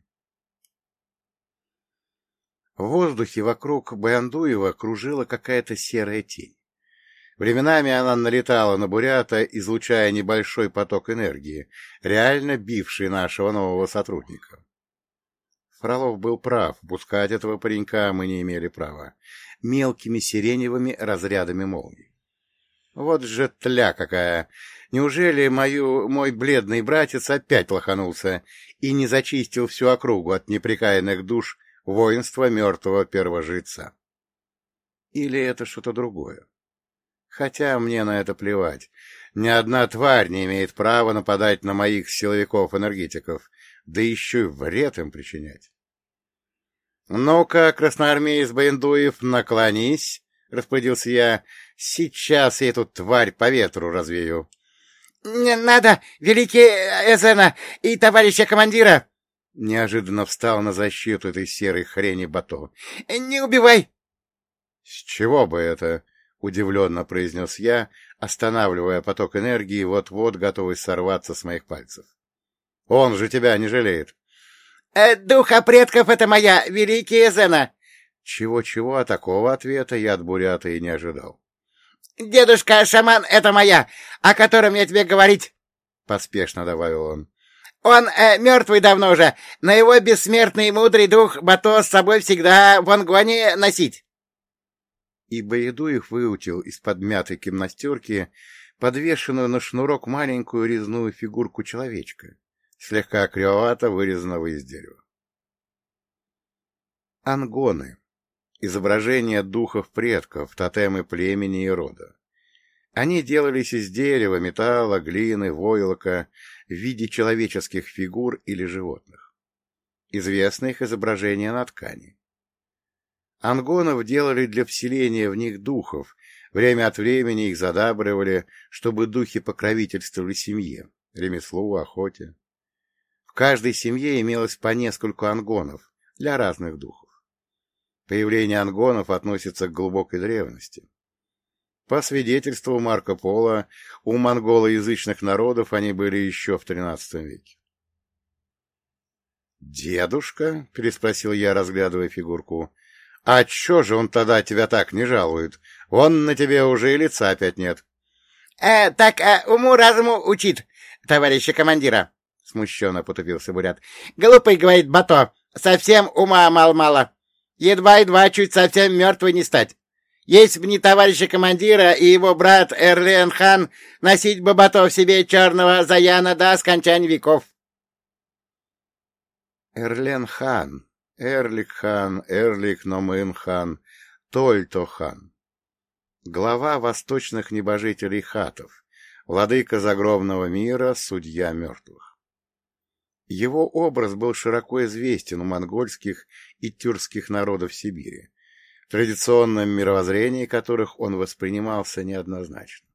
В воздухе вокруг Баяндуева кружила какая-то серая тень. Временами она налетала на Бурята, излучая небольшой поток энергии, реально бивший нашего нового сотрудника. Фролов был прав, пускать этого паренька мы не имели права. Мелкими сиреневыми разрядами молний. Вот же тля какая! Неужели мою, мой бледный братец опять лоханулся и не зачистил всю округу от непрекаянных душ воинства мертвого первожреца? Или это что-то другое? Хотя мне на это плевать. Ни одна тварь не имеет права нападать на моих силовиков-энергетиков, да еще и вред им причинять. — Ну-ка, красноармеец Баяндуев, наклонись, — распорядился я. — Сейчас я эту тварь по ветру развею. — Не надо, великий Эзена и товарища командира! Неожиданно встал на защиту этой серой хрени Бато. — Не убивай! — С чего бы это? — удивленно произнес я, останавливая поток энергии, вот-вот готовый сорваться с моих пальцев. — Он же тебя не жалеет. — Духа предков — это моя, великий Эзена! Чего-чего, а такого ответа я от Бурята и не ожидал. — Дедушка-шаман — это моя, о котором я тебе говорить! — поспешно добавил он. — Он э, мертвый давно уже, но его бессмертный и мудрый дух Бато с собой всегда в ангоне носить. И Баяндуев выутил из-под мятой гимнастерки подвешенную на шнурок маленькую резную фигурку человечка, слегка кривовато вырезанного из дерева. Ангоны. Изображения духов предков, тотемы племени и рода. Они делались из дерева, металла, глины, войлока, в виде человеческих фигур или животных. Известны их изображения на ткани. Ангонов делали для вселения в них духов, время от времени их задабривали, чтобы духи покровительствовали семье, ремеслу, охоте. В каждой семье имелось по нескольку ангонов для разных духов. Появление ангонов относится к глубокой древности. По свидетельству Марко Поло, у монголоязычных народов они были еще в тринадцатом веке. «Дедушка?» — переспросил я, разглядывая фигурку. «А чё же он тогда тебя так не жалует? Вон на тебе уже и лица опять нет». э, — Так э, уму-разуму учит, товарища командира, — смущенно потупился Бурят. — Глупый, — говорит Бато, — совсем ума мало-мало. Едва-едва чуть совсем мертвый не стать. Если бы не товарища командира и его брат Эрлен-хан, носить бы Бато в себе черного заяна до скончания веков. Эрлен-хан, Эрлик-хан, Эрлик-Номын-хан, Тольто-хан. Глава восточных небожителей хатов, владыка загробного мира, судья мертвых. Его образ был широко известен у монгольских и тюркских народов Сибири, в традиционном мировоззрении которых он воспринимался неоднозначно.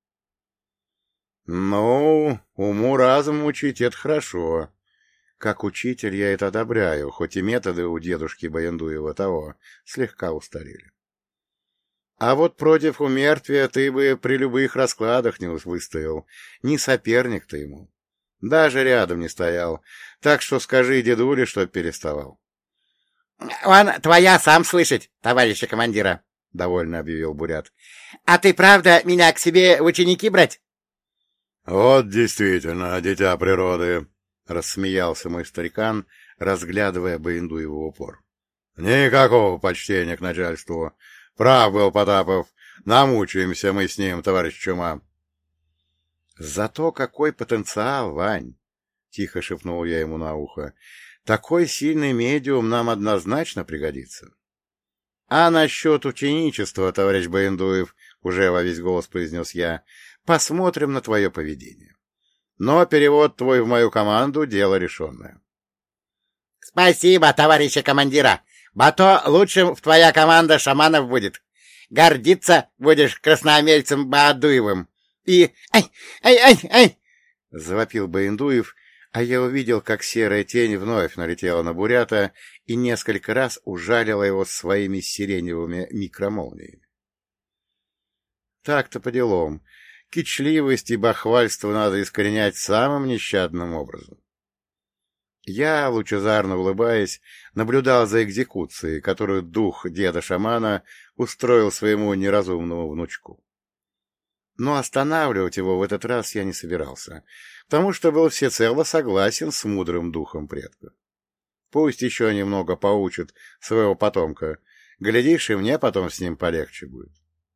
Ну, уму-разуму учить — это хорошо. Как учитель я это одобряю, хоть и методы у дедушки Баяндуева того слегка устарели. А вот против умертвия ты бы при любых раскладах не выстоял, не соперник ты ему. Даже рядом не стоял, так что скажи дедуле, чтоб переставал. — Он твоя сам слышать, товарища командира, — довольно объявил Бурят. — А ты правда меня к себе в ученики брать? — Вот действительно, дитя природы, — рассмеялся мой старикан, разглядывая Баяндуева в упор. — Никакого почтения к начальству. Прав был Потапов. Намучаемся мы с ним, товарищ Чума. — Зато какой потенциал, Вань! — тихо шепнул я ему на ухо. — Такой сильный медиум нам однозначно пригодится. — А насчет ученичества, товарищ Баяндуев, — уже во весь голос произнес я, — посмотрим на твое поведение. Но перевод твой в мою команду — дело решенное. — Спасибо, товарища командира. Бато лучшим в твоя команда шаманов будет. Гордиться будешь красноамельцем Баадуевым. И... Ай, ай, ай, ай! — завопил Баяндуев, а я увидел, как серая тень вновь налетела на Бурята и несколько раз ужалила его своими сиреневыми микромолниями. Так-то по делам. Кичливость и бахвальство надо искоренять самым нещадным образом. Я, лучезарно улыбаясь, наблюдал за экзекуцией, которую дух деда-шамана устроил своему неразумному внучку. Но останавливать его в этот раз я не собирался, потому что был всецело согласен с мудрым духом предка. Пусть еще немного поучит своего потомка, глядишь, и мне потом с ним полегче будет.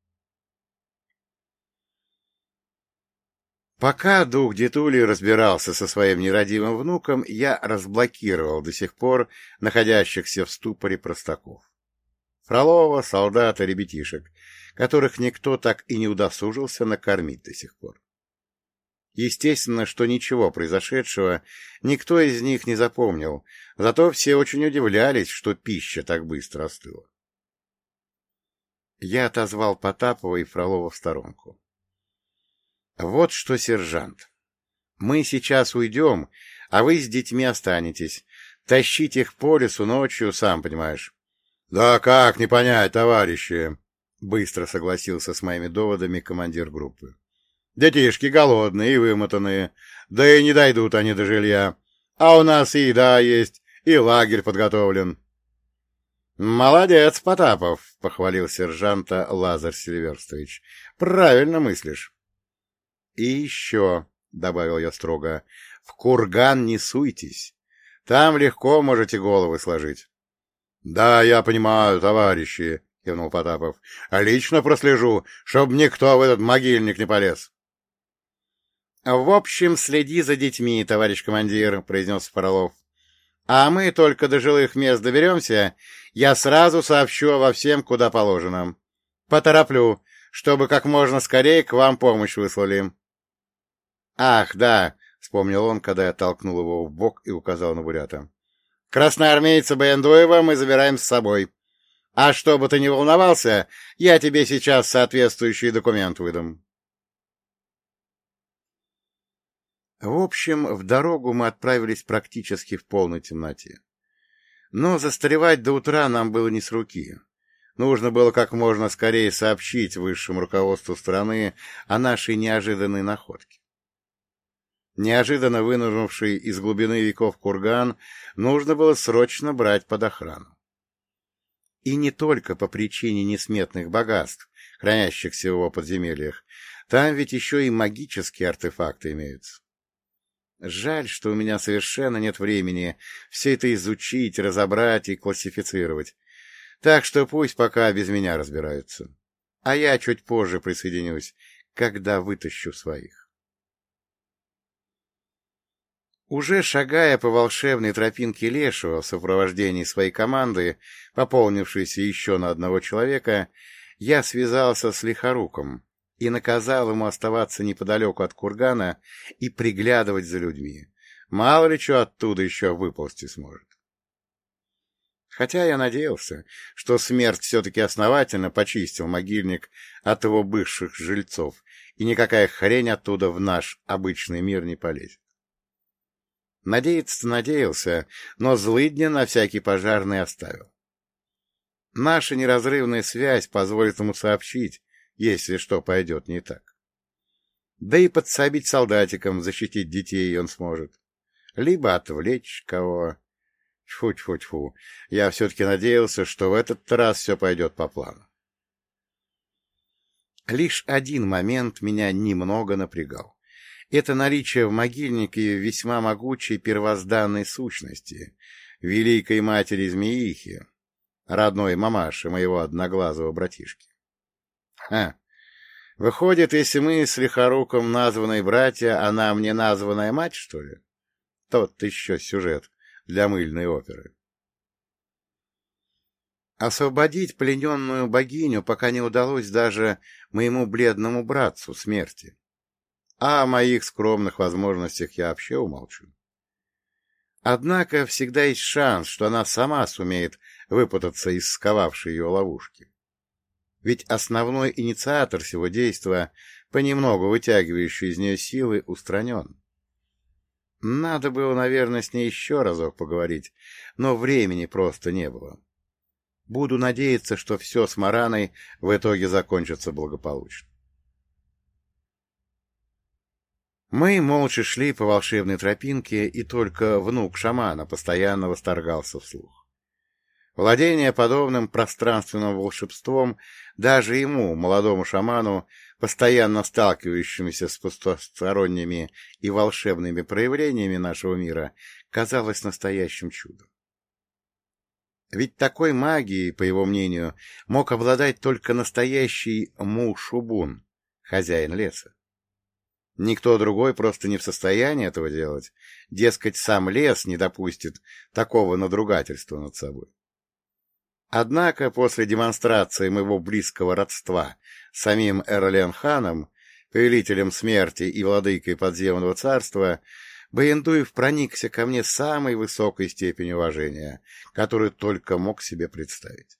Пока дух Дитули разбирался со своим нерадивым внуком, я разблокировал до сих пор находящихся в ступоре простаков. Фролова, солдат и ребятишек, которых никто так и не удосужился накормить до сих пор. Естественно, что ничего произошедшего никто из них не запомнил, зато все очень удивлялись, что пища так быстро остыла. Я отозвал Потапова и Фролова в сторонку. Вот что, сержант, мы сейчас уйдем, а вы с детьми останетесь. Тащить их по лесу ночью, сам понимаешь. — Да как не понять, товарищи? — быстро согласился с моими доводами командир группы. — Детишки голодные и вымотанные, да и не дойдут они до жилья. А у нас и еда есть, и лагерь подготовлен. — Молодец, Потапов, — похвалил сержанта Лазарь Сильверстович. — Правильно мыслишь. — И еще, — добавил я строго, — в курган не суйтесь. Там легко можете головы сложить. — Да, я понимаю, товарищи, — кивнул Потапов. — А лично прослежу, чтоб никто в этот могильник не полез. — В общем, следи за детьми, товарищ командир, — произнес Фролов. — А мы только до жилых мест доберемся, я сразу сообщу обо всем, куда положено. Потороплю, чтобы как можно скорее к вам помощь выслали. Ах, да, — вспомнил он, когда я толкнул его в бок и указал на Бурята. — Красноармейца Баяндуева мы забираем с собой. А чтобы ты не волновался, я тебе сейчас соответствующий документ выдам. В общем, в дорогу мы отправились практически в полной темноте. Но застревать до утра нам было не с руки. Нужно было как можно скорее сообщить высшему руководству страны о нашей неожиданной находке. Неожиданно вынырнувший из глубины веков курган нужно было срочно брать под охрану. И не только по причине несметных богатств, хранящихся в его подземельях. Там ведь еще и магические артефакты имеются. Жаль, что у меня совершенно нет времени все это изучить, разобрать и классифицировать. Так что пусть пока без меня разбираются. А я чуть позже присоединюсь, когда вытащу своих. Уже шагая по волшебной тропинке Лешего в сопровождении своей команды, пополнившейся еще на одного человека, я связался с Лихоруком и наказал ему оставаться неподалеку от кургана и приглядывать за людьми. Мало ли что оттуда еще выползти сможет. Хотя я надеялся, что смерть все-таки основательно почистил могильник от его бывших жильцов, и никакая хрень оттуда в наш обычный мир не полезет. Надеяться надеялся, но злыдня на всякий пожарный оставил. Наша неразрывная связь позволит ему сообщить, если что пойдет не так. Да и подсобить солдатикам, защитить детей он сможет. Либо отвлечь кого. Тьфу-тьфу-тьфу. Я все-таки надеялся, что в этот раз все пойдет по плану. Лишь один момент меня немного напрягал. Это наличие в могильнике весьма могучей первозданной сущности, великой матери Змеихи, родной мамаши моего одноглазого братишки. Ха! Выходит, если мы с Лихоруком названные братья, она мне названная мать, что ли? Тот еще сюжет для мыльной оперы. Освободить плененную богиню пока не удалось даже моему бледному братцу Смерти. А о моих скромных возможностях я вообще умолчу. Однако всегда есть шанс, что она сама сумеет выпутаться из сковавшей ее ловушки. Ведь основной инициатор всего действа, понемногу вытягивающий из нее силы, устранен. Надо было, наверное, с ней еще разок поговорить, но времени просто не было. Буду надеяться, что все с Мараной в итоге закончится благополучно. Мы молча шли по волшебной тропинке, и только внук шамана постоянно восторгался вслух. Владение подобным пространственным волшебством даже ему, молодому шаману, постоянно сталкивающемуся с потусторонними и волшебными проявлениями нашего мира, казалось настоящим чудом. Ведь такой магией, по его мнению, мог обладать только настоящий Му-Шубун, хозяин леса. Никто другой просто не в состоянии этого делать, дескать, сам лес не допустит такого надругательства над собой. Однако после демонстрации моего близкого родства с самим Эрлен-ханом, повелителем смерти и владыкой подземного царства, Баяндуев проникся ко мне самой высокой степенью уважения, которую только мог себе представить.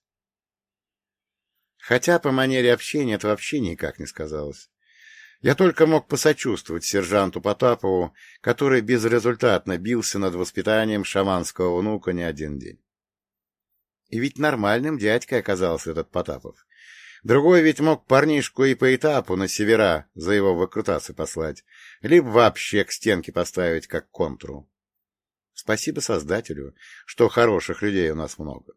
Хотя по манере общения это вообще никак не сказалось. Я только мог посочувствовать сержанту Потапову, который безрезультатно бился над воспитанием шаманского внука не один день. И ведь нормальным дядькой оказался этот Потапов. Другой ведь мог парнишку и по этапу на севера за его выкрутасы послать, либо вообще к стенке поставить как контру. Спасибо Создателю, что хороших людей у нас много.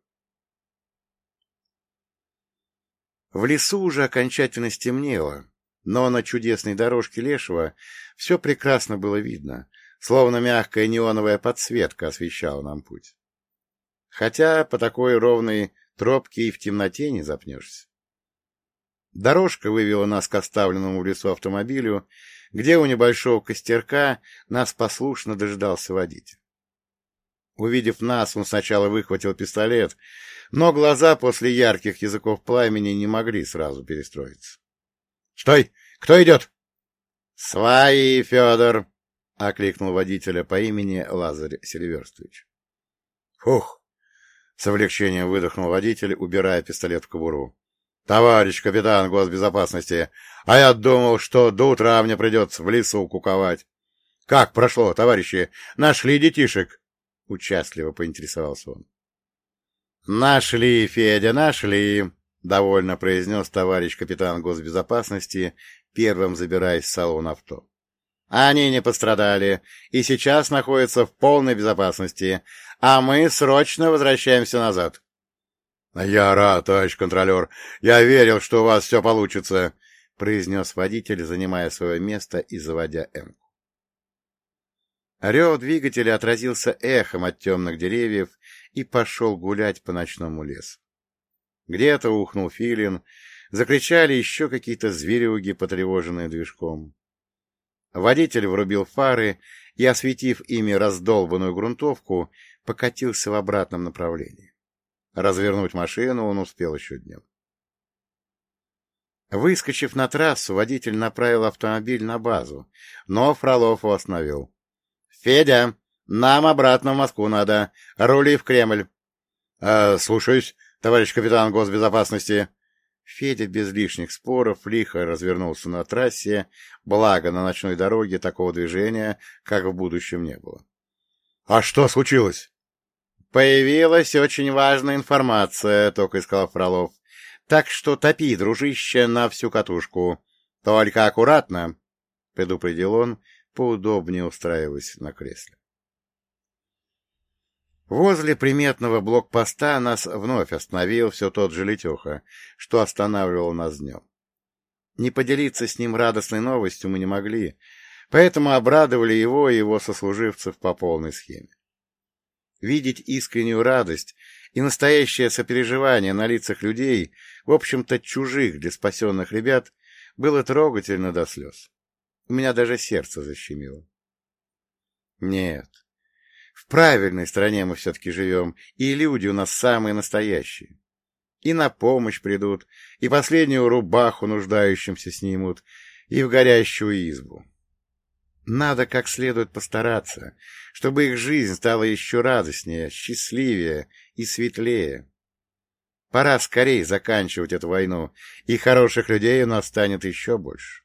В лесу уже окончательно стемнело, но на чудесной дорожке Лешего все прекрасно было видно, словно мягкая неоновая подсветка освещала нам путь. Хотя по такой ровной тропке и в темноте не запнешься. Дорожка вывела нас к оставленному в лесу автомобилю, где у небольшого костерка нас послушно дожидался водитель. Увидев нас, он сначала выхватил пистолет, но глаза после ярких языков пламени не могли сразу перестроиться. — Стой! Кто идет? — Свои, Федор! — окликнул водителя по имени Лазарь Селиверстович. — Фух! — с облегчением выдохнул водитель, убирая пистолет в кобуру. — Товарищ капитан госбезопасности, а я думал, что до утра мне придется в лесу куковать. — Как прошло, товарищи? Нашли детишек? — участливо поинтересовался он. — Нашли, Федя, нашли! — довольно произнес товарищ капитан госбезопасности, первым забираясь в салон авто. Они не пострадали и сейчас находятся в полной безопасности, а мы срочно возвращаемся назад. — Я рад, товарищ контролер. Я верил, что у вас все получится, — произнес водитель, занимая свое место и заводя «Эмку». Рев двигателя отразился эхом от темных деревьев и пошел гулять по ночному лесу. Где-то ухнул филин, закричали еще какие-то зверюги, потревоженные движком. Водитель врубил фары и, осветив ими раздолбанную грунтовку, покатился в обратном направлении. Развернуть машину он успел еще днем. Выскочив на трассу, водитель направил автомобиль на базу, но Фролов его остановил. — Федя, нам обратно в Москву надо. Рули в Кремль. «Э, — Слушаюсь, товарищ капитан госбезопасности. Федя без лишних споров лихо развернулся на трассе, благо на ночной дороге такого движения, как в будущем, не было. — А что случилось? — Появилась очень важная информация, — только и сказал Фролов. — Так что топи, дружище, на всю катушку. Только аккуратно, — предупредил он, поудобнее устраиваясь на кресле. Возле приметного блокпоста нас вновь остановил все тот же Летеха, что останавливал нас днем. Не поделиться с ним радостной новостью мы не могли, поэтому обрадовали его и его сослуживцев по полной схеме. Видеть искреннюю радость и настоящее сопереживание на лицах людей, в общем-то чужих для спасенных ребят, было трогательно до слез. У меня даже сердце защемило. Нет. В правильной стране мы все-таки живем, и люди у нас самые настоящие. И на помощь придут, и последнюю рубаху нуждающимся снимут, и в горящую избу. Надо как следует постараться, чтобы их жизнь стала еще радостнее, счастливее и светлее. Пора скорее заканчивать эту войну, и хороших людей у нас станет еще больше.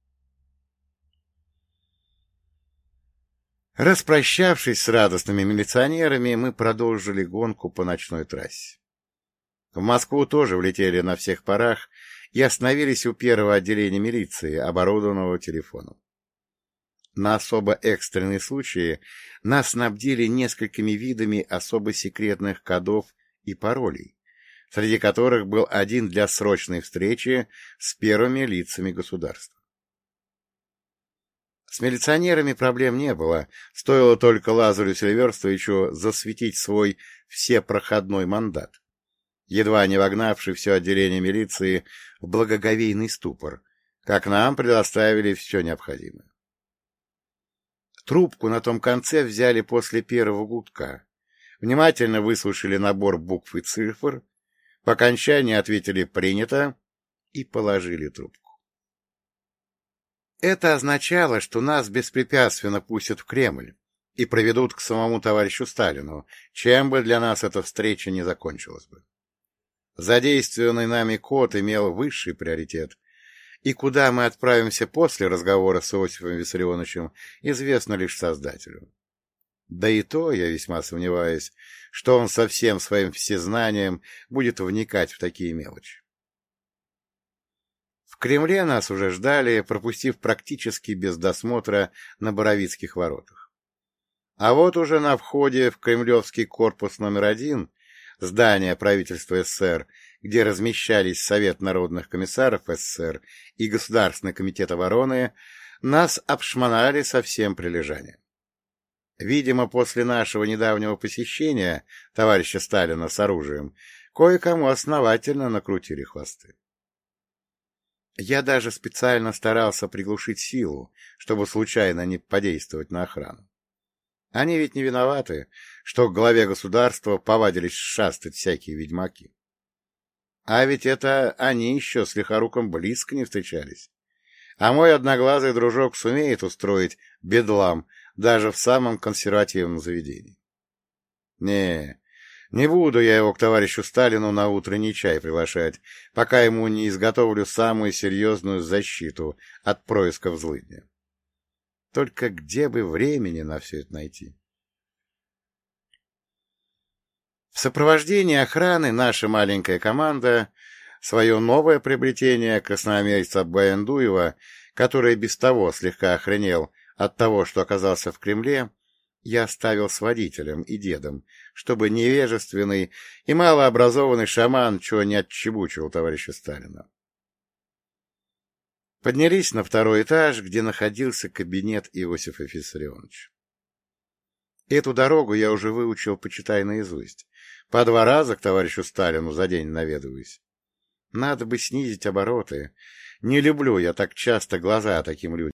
Распрощавшись с радостными милиционерами, мы продолжили гонку по ночной трассе. В Москву тоже влетели на всех парах и остановились у первого отделения милиции, оборудованного телефоном. На особо экстренные случаи нас снабдили несколькими видами особо секретных кодов и паролей, среди которых был один для срочной встречи с первыми лицами государства. С милиционерами проблем не было, стоило только Лазарю Сильверстовичу засветить свой всепроходной мандат, едва не вогнавший все отделение милиции в благоговейный ступор, как нам предоставили все необходимое. Трубку на том конце взяли после первого гудка, внимательно выслушали набор букв и цифр, по окончании ответили «принято» и положили трубку. Это означало, что нас беспрепятственно пустят в Кремль и проведут к самому товарищу Сталину, чем бы для нас эта встреча не закончилась бы. Задействованный нами код имел высший приоритет, и куда мы отправимся после разговора с Иосифом Виссарионовичем, известно лишь Создателю. Да и то я весьма сомневаюсь, что он со всем своим всезнанием будет вникать в такие мелочи. В Кремле нас уже ждали, пропустив практически без досмотра на Боровицких воротах. А вот уже на входе в Кремлевский корпус номер один, здание правительства СССР, где размещались Совет народных комиссаров СССР и Государственный комитет обороны, нас обшмонали со всем прилежанием. Видимо, после нашего недавнего посещения товарища Сталина с оружием, кое-кому основательно накрутили хвосты. Я даже специально старался приглушить силу, чтобы случайно не подействовать на охрану. Они ведь не виноваты, что к главе государства повадились шастать всякие ведьмаки. А ведь это они еще с Лихоруком близко не встречались. А мой одноглазый дружок сумеет устроить бедлам даже в самом консервативном заведении. Не, не буду я его к товарищу Сталину на утренний чай приглашать, пока ему не изготовлю самую серьезную защиту от происков злыдня. Только где бы времени на все это найти? В сопровождении охраны наша маленькая команда свое новое приобретение красноармейца Баяндуева, который без того слегка охренел от того, что оказался в Кремле, я оставил с водителем и дедом, чтобы невежественный и малообразованный шаман чего не отчебучил товарища Сталина. Поднялись на второй этаж, где находился кабинет Иосифа Виссарионовича. Эту дорогу я уже выучил, почитай, наизусть. По два раза к товарищу Сталину за день наведываюсь. Надо бы снизить обороты. Не люблю я так часто глаза таким людям.